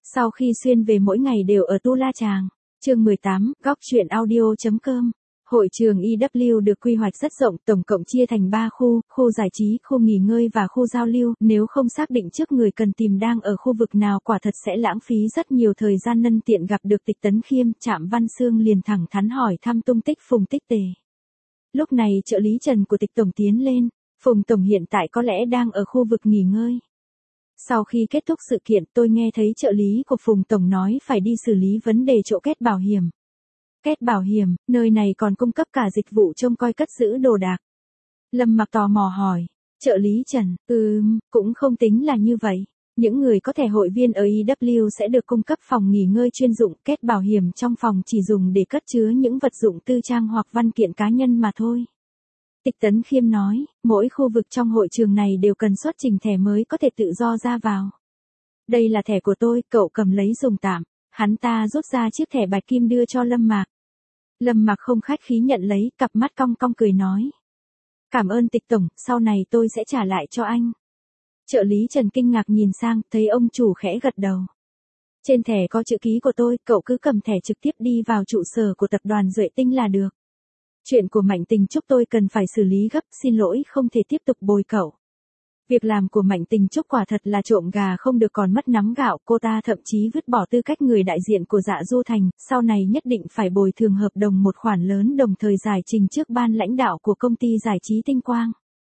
Sau khi xuyên về mỗi ngày đều ở Tu La Chàng. Chương 18, góc truyện audio.com. Hội trường IW được quy hoạch rất rộng, tổng cộng chia thành 3 khu, khu giải trí, khu nghỉ ngơi và khu giao lưu. Nếu không xác định trước người cần tìm đang ở khu vực nào quả thật sẽ lãng phí rất nhiều thời gian. Nhân tiện gặp được Tịch Tấn Khiêm, Trạm Văn Xương liền thẳng thắn hỏi thăm tung tích Phùng Tích Tề. Lúc này trợ lý Trần của Tịch Tổng tiến lên, Phùng Tổng hiện tại có lẽ đang ở khu vực nghỉ ngơi. Sau khi kết thúc sự kiện tôi nghe thấy trợ lý của Phùng Tổng nói phải đi xử lý vấn đề chỗ kết bảo hiểm. Kết bảo hiểm, nơi này còn cung cấp cả dịch vụ trông coi cất giữ đồ đạc. Lâm Mặc tò mò hỏi, trợ lý Trần, cũng không tính là như vậy. Những người có thẻ hội viên ở IW sẽ được cung cấp phòng nghỉ ngơi chuyên dụng. Kết bảo hiểm trong phòng chỉ dùng để cất chứa những vật dụng tư trang hoặc văn kiện cá nhân mà thôi. Tịch Tấn Khiêm nói, mỗi khu vực trong hội trường này đều cần xuất trình thẻ mới có thể tự do ra vào. Đây là thẻ của tôi, cậu cầm lấy dùng tạm. Hắn ta rút ra chiếc thẻ bạch kim đưa cho Lâm Mạc. Lâm Mạc không khách khí nhận lấy, cặp mắt cong cong cười nói. Cảm ơn Tịch Tổng, sau này tôi sẽ trả lại cho anh. Trợ lý Trần kinh ngạc nhìn sang, thấy ông chủ khẽ gật đầu. Trên thẻ có chữ ký của tôi, cậu cứ cầm thẻ trực tiếp đi vào trụ sở của tập đoàn Duệ Tinh là được. Chuyện của Mạnh Tình Trúc tôi cần phải xử lý gấp, xin lỗi không thể tiếp tục bồi cậu. Việc làm của Mạnh Tình Trúc quả thật là trộm gà không được còn mất nắm gạo, cô ta thậm chí vứt bỏ tư cách người đại diện của Dạ Du Thành, sau này nhất định phải bồi thường hợp đồng một khoản lớn đồng thời giải trình trước ban lãnh đạo của công ty giải trí Tinh Quang.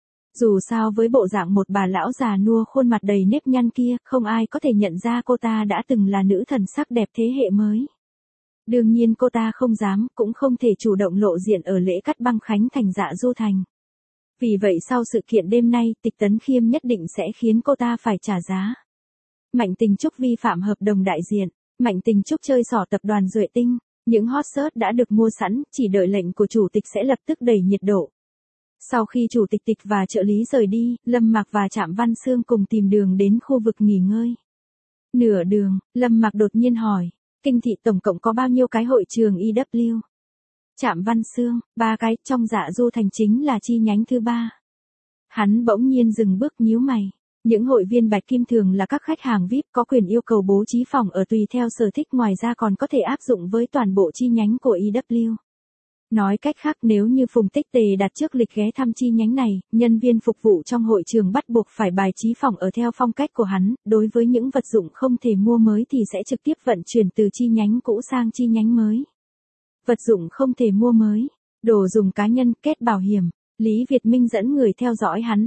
Dù sao với bộ dạng một bà lão già nua khuôn mặt đầy nếp nhăn kia, không ai có thể nhận ra cô ta đã từng là nữ thần sắc đẹp thế hệ mới. Đương nhiên cô ta không dám, cũng không thể chủ động lộ diện ở lễ cắt băng khánh thành Dạ Du Thành. Vì vậy sau sự kiện đêm nay, Tịch Tấn Khiêm nhất định sẽ khiến cô ta phải trả giá. Mạnh Tình Trúc vi phạm hợp đồng đại diện. Mạnh Tình Trúc chơi xỏ tập đoàn Duệ Tinh. Những hot search đã được mua sẵn, chỉ đợi lệnh của chủ tịch sẽ lập tức đẩy nhiệt độ. Sau khi chủ tịch Tịch và trợ lý rời đi, Lâm Mạc và Trạm Văn Xương cùng tìm đường đến khu vực nghỉ ngơi. Nửa đường, Lâm Mạc đột nhiên hỏi, Kinh thị tổng cộng có bao nhiêu cái hội trường IW? Trạm Văn Xương, 3 cái, trong Dạ Du Thành chính là chi nhánh thứ 3. Hắn bỗng nhiên dừng bước nhíu mày. Những hội viên bạch kim thường là các khách hàng VIP có quyền yêu cầu bố trí phòng ở tùy theo sở thích, ngoài ra còn có thể áp dụng với toàn bộ chi nhánh của IW. Nói cách khác, nếu như Phùng Tích Tề đặt trước lịch ghé thăm chi nhánh này, nhân viên phục vụ trong hội trường bắt buộc phải bài trí phòng ở theo phong cách của hắn, đối với những vật dụng không thể mua mới thì sẽ trực tiếp vận chuyển từ chi nhánh cũ sang chi nhánh mới. Vật dụng không thể mua mới, đồ dùng cá nhân, kết bảo hiểm, Lý Việt Minh dẫn người theo dõi hắn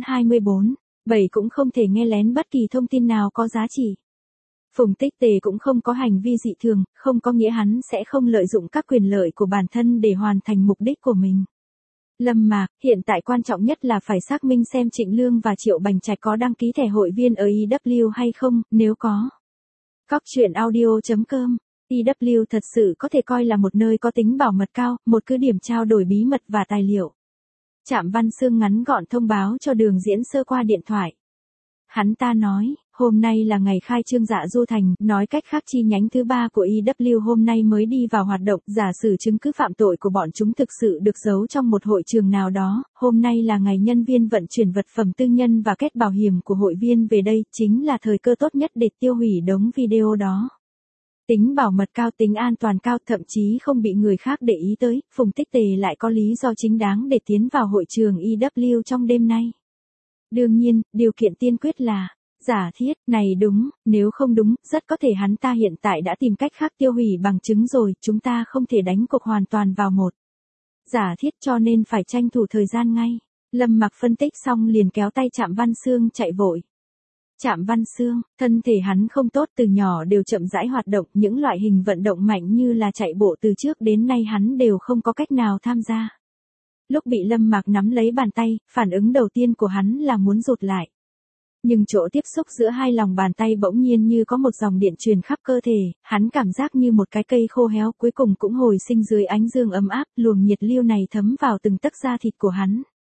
24/7 cũng không thể nghe lén bất kỳ thông tin nào có giá trị. Phùng Tích Tề cũng không có hành vi dị thường, không có nghĩa hắn sẽ không lợi dụng các quyền lợi của bản thân để hoàn thành mục đích của mình. Lâm Mạc, hiện tại quan trọng nhất là phải xác minh xem Trịnh Lương và Triệu Bành Trạch có đăng ký thẻ hội viên ở IW hay không, nếu có. Góc truyện audio.com. IW thật sự có thể coi là một nơi có tính bảo mật cao, một cứ điểm trao đổi bí mật và tài liệu. Trạm Văn Xương ngắn gọn thông báo cho Đường Diễn Sơ qua điện thoại. Hắn ta nói, hôm nay là ngày khai trương Dạ Du Thành, nói cách khác chi nhánh thứ 3 của IW hôm nay mới đi vào hoạt động, giả sử chứng cứ phạm tội của bọn chúng thực sự được giấu trong một hội trường nào đó, hôm nay là ngày nhân viên vận chuyển vật phẩm tư nhân và kết bảo hiểm của hội viên về đây, chính là thời cơ tốt nhất để tiêu hủy đống video đó. Tính bảo mật cao, tính an toàn cao, thậm chí không bị người khác để ý tới, Phùng Tích Tề lại có lý do chính đáng để tiến vào hội trường IW trong đêm nay. Đương nhiên, điều kiện tiên quyết là, giả thiết, này đúng, nếu không đúng, rất có thể hắn ta hiện tại đã tìm cách khác tiêu hủy bằng chứng rồi, chúng ta không thể đánh cuộc hoàn toàn vào một. Giả thiết cho nên phải tranh thủ thời gian ngay. Lâm Mặc phân tích xong liền kéo tay Trạm Văn Xương chạy vội. Trạm Văn Xương, thân thể hắn không tốt, từ nhỏ đều chậm rãi hoạt động, những loại hình vận động mạnh như là chạy bộ từ trước đến nay hắn đều không có cách nào tham gia. Lúc bị Lâm Mạc nắm lấy bàn tay, phản ứng đầu tiên của hắn là muốn rụt lại. Nhưng chỗ tiếp xúc giữa hai lòng bàn tay bỗng nhiên như có một dòng điện truyền khắp cơ thể, hắn cảm giác như một cái cây khô héo cuối cùng cũng hồi sinh dưới ánh dương ấm áp, luồng nhiệt lưu này thấm vào từng tấc da thịt của hắn.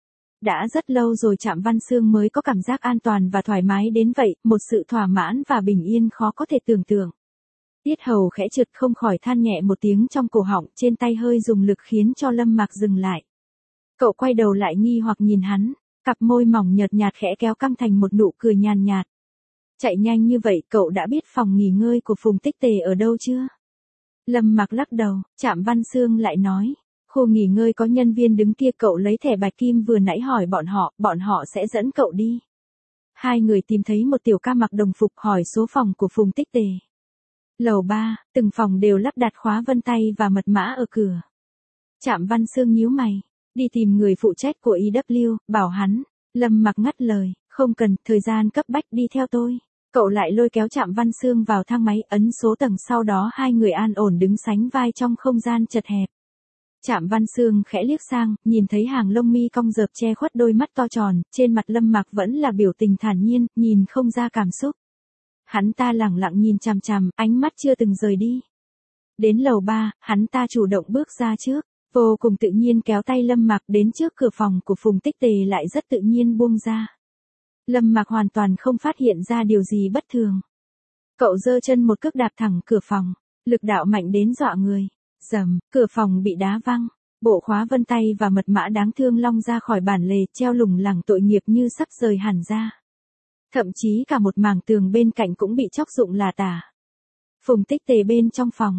Đã rất lâu rồi Trạm Văn Xương mới có cảm giác an toàn và thoải mái đến vậy, một sự thỏa mãn và bình yên khó có thể tưởng tượng. Tiết hầu khẽ trượt không khỏi than nhẹ một tiếng trong cổ họng, trên tay hơi dùng lực khiến cho Lâm Mạc dừng lại. Cậu quay đầu lại nghi hoặc nhìn hắn, cặp môi mỏng nhợt nhạt khẽ kéo căng thành một nụ cười nhàn nhạt. Chạy nhanh như vậy cậu đã biết phòng nghỉ ngơi của Phùng Tích Tề ở đâu chưa? Lâm Mặc lắc đầu, Trạm Văn Xương lại nói. Khu nghỉ ngơi có nhân viên đứng kia, cậu lấy thẻ bạch kim vừa nãy hỏi bọn họ sẽ dẫn cậu đi. Hai người tìm thấy một tiểu ca mặc đồng phục hỏi số phòng của Phùng Tích Tề. Lầu 3, từng phòng đều lắp đặt khóa vân tay và mật mã ở cửa. Trạm Văn Xương nhíu mày, đi tìm người phụ trách của IW, bảo hắn. Lâm Mặc ngắt lời, không cần, thời gian cấp bách, đi theo tôi. Cậu lại lôi kéo Trạm Văn Xương vào thang máy, ấn số tầng, sau đó hai người an ổn đứng sánh vai trong không gian chật hẹp. Trạm Văn Xương khẽ liếc sang, nhìn thấy hàng lông mi cong rợp che khuất đôi mắt to tròn, trên mặt Lâm Mặc vẫn là biểu tình thản nhiên, nhìn không ra cảm xúc. Hắn ta lẳng lặng nhìn chằm chằm, ánh mắt chưa từng rời đi. Đến lầu 3, hắn ta chủ động bước ra trước, vô cùng tự nhiên kéo tay Lâm Mặc đến trước cửa phòng của Phùng Tích Tề, lại rất tự nhiên buông ra. Lâm Mặc hoàn toàn không phát hiện ra điều gì bất thường. Cậu giơ chân một cước đạp thẳng cửa phòng, lực đạo mạnh đến dọa người. Rầm, cửa phòng bị đá văng, bộ khóa vân tay và mật mã đáng thương long ra khỏi bản lề, treo lủng lẳng tội nghiệp như sắp rời hẳn ra. Thậm chí cả một mảng tường bên cạnh cũng bị chóc rụng là tả. Phùng Tích Tề bên trong phòng,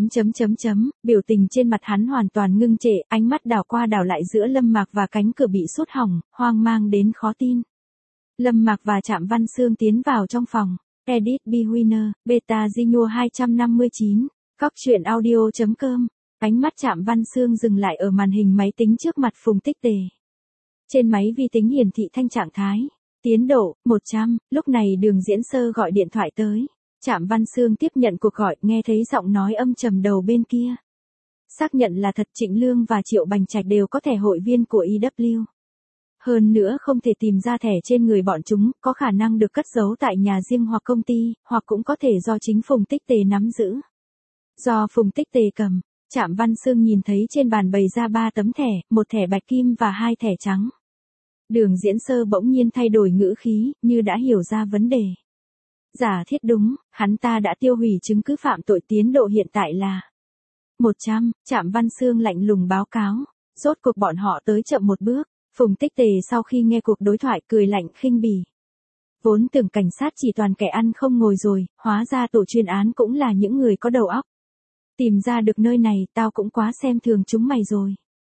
biểu tình trên mặt hắn hoàn toàn ngưng trệ, ánh mắt đảo qua đảo lại giữa Lâm Mặc và cánh cửa bị sút hỏng, hoang mang đến khó tin. Lâm Mặc và Trạm Văn Xương tiến vào trong phòng. Edit Be Winner, Beta Zinua 259, Goctruyện.audio.com. Ánh mắt Trạm Văn Xương dừng lại ở màn hình máy tính trước mặt Phùng Tích Tề. Trên máy vi tính hiển thị thanh trạng thái. Tiến độ, 100, lúc này Đường Diễn Sơ gọi điện thoại tới. Trạm Văn Xương tiếp nhận cuộc gọi, nghe thấy giọng nói âm trầm đầu bên kia. Xác nhận là thật, Trịnh Lương và Triệu Bành Trạch đều có thẻ hội viên của IW. Hơn nữa không thể tìm ra thẻ trên người bọn chúng, có khả năng được cất giấu tại nhà riêng hoặc công ty, hoặc cũng có thể do chính Phùng Tích Tề nắm giữ. Do Phùng Tích Tề cầm, Trạm Văn Xương nhìn thấy trên bàn bày ra 3 tấm thẻ, một thẻ bạch kim và 2 thẻ trắng. Đường Diễn Sơ bỗng nhiên thay đổi ngữ khí, như đã hiểu ra vấn đề. Giả thiết đúng, hắn ta đã tiêu hủy chứng cứ phạm tội, tiến độ hiện tại là 100, Trạm Văn Xương lạnh lùng báo cáo. Rốt cuộc bọn họ tới chậm một bước. Phùng Tích Tề sau khi nghe cuộc đối thoại cười lạnh khinh bỉ. Vốn tưởng cảnh sát chỉ toàn kẻ ăn không ngồi rồi, hóa ra tổ chuyên án cũng là những người có đầu óc. Tìm ra được nơi này, tao cũng quá xem thường chúng mày rồi.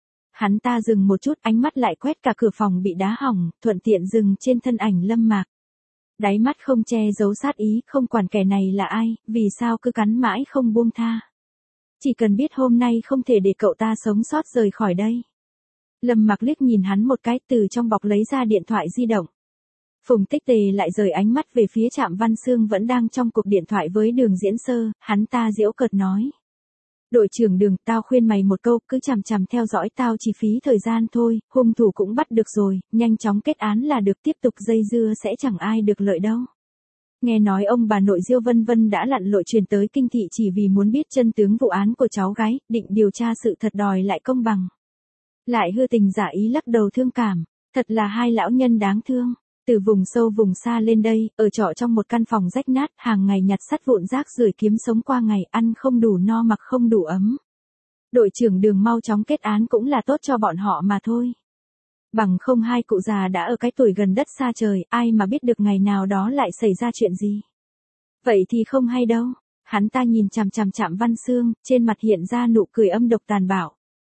Hắn ta dừng một chút, ánh mắt lại quét cả cửa phòng bị đá hỏng, thuận tiện dừng trên thân ảnh Lâm Mặc. Đáy mắt không che giấu sát ý, không quản kẻ này là ai, vì sao cứ cắn mãi không buông tha. Chỉ cần biết hôm nay không thể để cậu ta sống sót rời khỏi đây. Lâm Mặc liếc nhìn hắn một cái, từ trong bọc lấy ra điện thoại di động. Phùng Tích Tề lại rời ánh mắt về phía Trạm Văn Xương vẫn đang trong cuộc điện thoại với Đường Diễn Sơ, hắn ta giễu cợt nói. Đội trưởng Đường, tao khuyên mày một câu, cứ chằm chằm theo dõi tao chỉ phí thời gian thôi, hung thủ cũng bắt được rồi, nhanh chóng kết án là được, tiếp tục dây dưa sẽ chẳng ai được lợi đâu. Nghe nói ông bà nội Diêu Vân Vân đã lặn lội truyền tới Kinh Thị chỉ vì muốn biết chân tướng vụ án của cháu gái, định điều tra sự thật đòi lại công bằng. Lại hư tình giả ý lắc đầu thương cảm, thật là hai lão nhân đáng thương. Từ vùng sâu vùng xa lên đây, ở trọ trong một căn phòng rách nát, hàng ngày nhặt sắt vụn rác rưởi kiếm sống qua ngày, ăn không đủ no mặc không đủ ấm. Đội trưởng Đường mau chóng kết án cũng là tốt cho bọn họ mà thôi. Bằng không hai cụ già đã ở cái tuổi gần đất xa trời, ai mà biết được ngày nào đó lại xảy ra chuyện gì. Vậy thì không hay đâu. Hắn ta nhìn chằm chằm Trạm Văn Xương, trên mặt hiện ra nụ cười âm độc tàn bạo.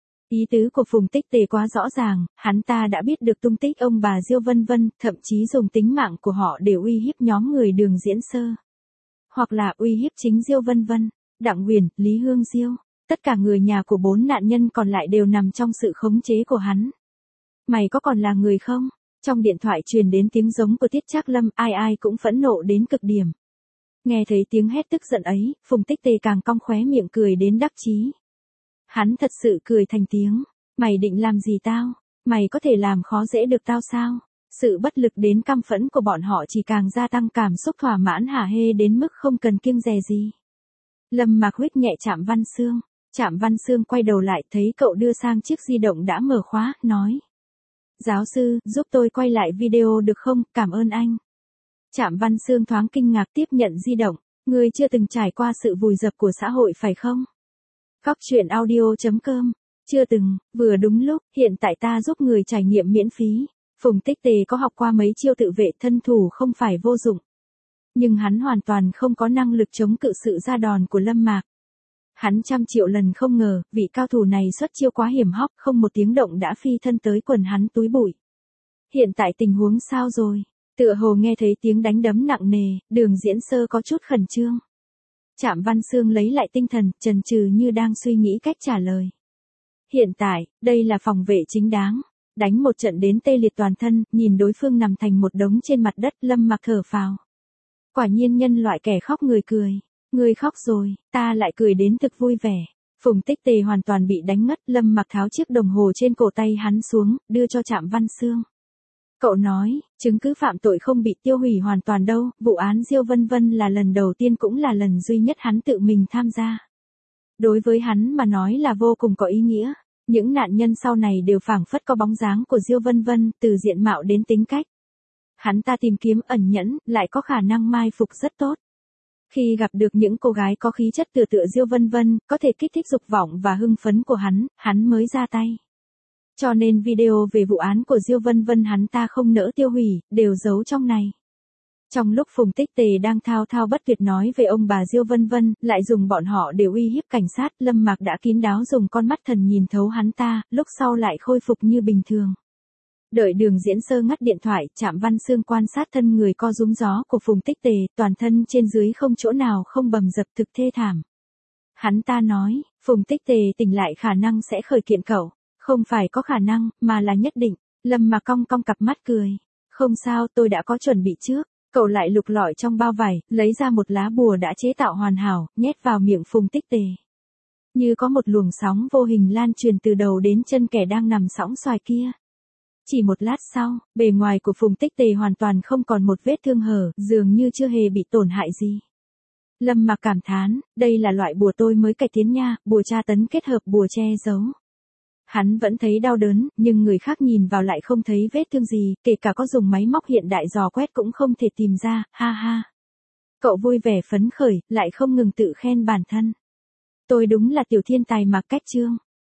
Ý tứ của Phùng Tích Tề quá rõ ràng, hắn ta đã biết được tung tích ông bà Diêu Vân Vân, thậm chí dùng tính mạng của họ để uy hiếp nhóm người Đường Diễn Sơ. Hoặc là uy hiếp chính Diêu Vân Vân, Đặng Huyền, Lý Hương Diêu. Tất cả người nhà của 4 nạn nhân còn lại đều nằm trong sự khống chế của hắn. Mày có còn là người không? Trong điện thoại truyền đến tiếng giống của Tiết Trác Lâm, ai ai cũng phẫn nộ đến cực điểm. Nghe thấy tiếng hét tức giận ấy, Phùng Tích Tề càng cong khóe miệng cười đến đắc chí. Hắn thật sự cười thành tiếng. Mày định làm gì tao? Mày có thể làm khó dễ được tao sao? Sự bất lực đến căm phẫn của bọn họ chỉ càng gia tăng cảm xúc thỏa mãn hả hê đến mức không cần kiêng dè gì. Lâm Mặc huých nhẹ Trạm Văn Xương. Trạm Văn Xương quay đầu lại thấy cậu đưa sang chiếc di động đã mở khóa, nói. Giáo sư, giúp tôi quay lại video được không? Cảm ơn anh. Trạm Văn Xương thoáng kinh ngạc tiếp nhận di động. Ngươi chưa từng trải qua sự vùi dập của xã hội phải không? Goctruyện.audio.com. Chưa từng, vừa đúng lúc, hiện tại ta giúp người trải nghiệm miễn phí. Phùng Tích Tề có học qua mấy chiêu tự vệ, thân thủ không phải vô dụng. Nhưng hắn hoàn toàn không có năng lực chống cự sự ra đòn của Lâm Mạc. Hắn trăm triệu lần không ngờ, vị cao thủ này xuất chiêu quá hiểm hóc, không một tiếng động đã phi thân tới quần hắn túi bụi. Hiện tại tình huống sao rồi? Tựa hồ nghe thấy tiếng đánh đấm nặng nề, Đường Diễn Sơ có chút khẩn trương. Trạm Văn Xương lấy lại tinh thần, chần chừ như đang suy nghĩ cách trả lời. Hiện tại, đây là phòng vệ chính đáng. Đánh một trận đến tê liệt toàn thân, nhìn đối phương nằm thành một đống trên mặt đất, Lâm Mặc thở phào. Quả nhiên nhân loại kẻ khóc người cười. Người khóc rồi, ta lại cười đến thực vui vẻ. Phùng Tích Tề hoàn toàn bị đánh ngất, Lâm Mặc tháo chiếc đồng hồ trên cổ tay hắn xuống, đưa cho Trạm Văn Xương. Cậu nói, chứng cứ phạm tội không bị tiêu hủy hoàn toàn đâu, vụ án Diêu Vân Vân là lần đầu tiên cũng là lần duy nhất hắn tự mình tham gia. Đối với hắn mà nói là vô cùng có ý nghĩa. Những nạn nhân sau này đều phảng phất có bóng dáng của Diêu Vân Vân, từ diện mạo đến tính cách. Hắn ta tìm kiếm ẩn nhẫn, lại có khả năng mai phục rất tốt. Khi gặp được những cô gái có khí chất tựa Diêu Vân Vân, có thể kích thích dục vọng và hưng phấn của hắn mới ra tay. Cho nên video về vụ án của Diêu Vân Vân hắn ta không nỡ tiêu hủy, đều giấu trong này. Trong lúc Phùng Tích Tề đang thao thao bất tuyệt nói về ông bà Diêu Vân Vân, lại dùng bọn họ để uy hiếp cảnh sát, Lâm Mạc đã kín đáo dùng con mắt thần nhìn thấu hắn ta, lúc sau lại khôi phục như bình thường. Đợi Đường Diễn Sơ ngắt điện thoại, Trạm Văn Xương quan sát thân người co rúm gió của Phùng Tích Tề, toàn thân trên dưới không chỗ nào không bầm dập, thực thê thảm. Hắn ta nói, Phùng Tích Tề tỉnh lại khả năng sẽ khởi kiện cậu, không phải có khả năng, mà là nhất định. Lâm Mạc cong cong cặp mắt cười, không sao, tôi đã có chuẩn bị trước. Cậu lại lục lọi trong bao vải, lấy ra một lá bùa đã chế tạo hoàn hảo, nhét vào miệng Phùng Tích Tề. Như có một luồng sóng vô hình lan truyền từ đầu đến chân kẻ đang nằm sõng xoài kia. Chỉ một lát sau, bề ngoài của Phùng Tích Tề hoàn toàn không còn một vết thương hở, dường như chưa hề bị tổn hại gì. Lâm Mạc cảm thán, đây là loại bùa tôi mới cải tiến nha, bùa tra tấn kết hợp bùa che giấu. Hắn vẫn thấy đau đớn, nhưng người khác nhìn vào lại không thấy vết thương gì, kể cả có dùng máy móc hiện đại dò quét cũng không thể tìm ra, ha ha. Cậu vui vẻ phấn khởi, lại không ngừng tự khen bản thân. Tôi đúng là tiểu thiên tài mà cách chương.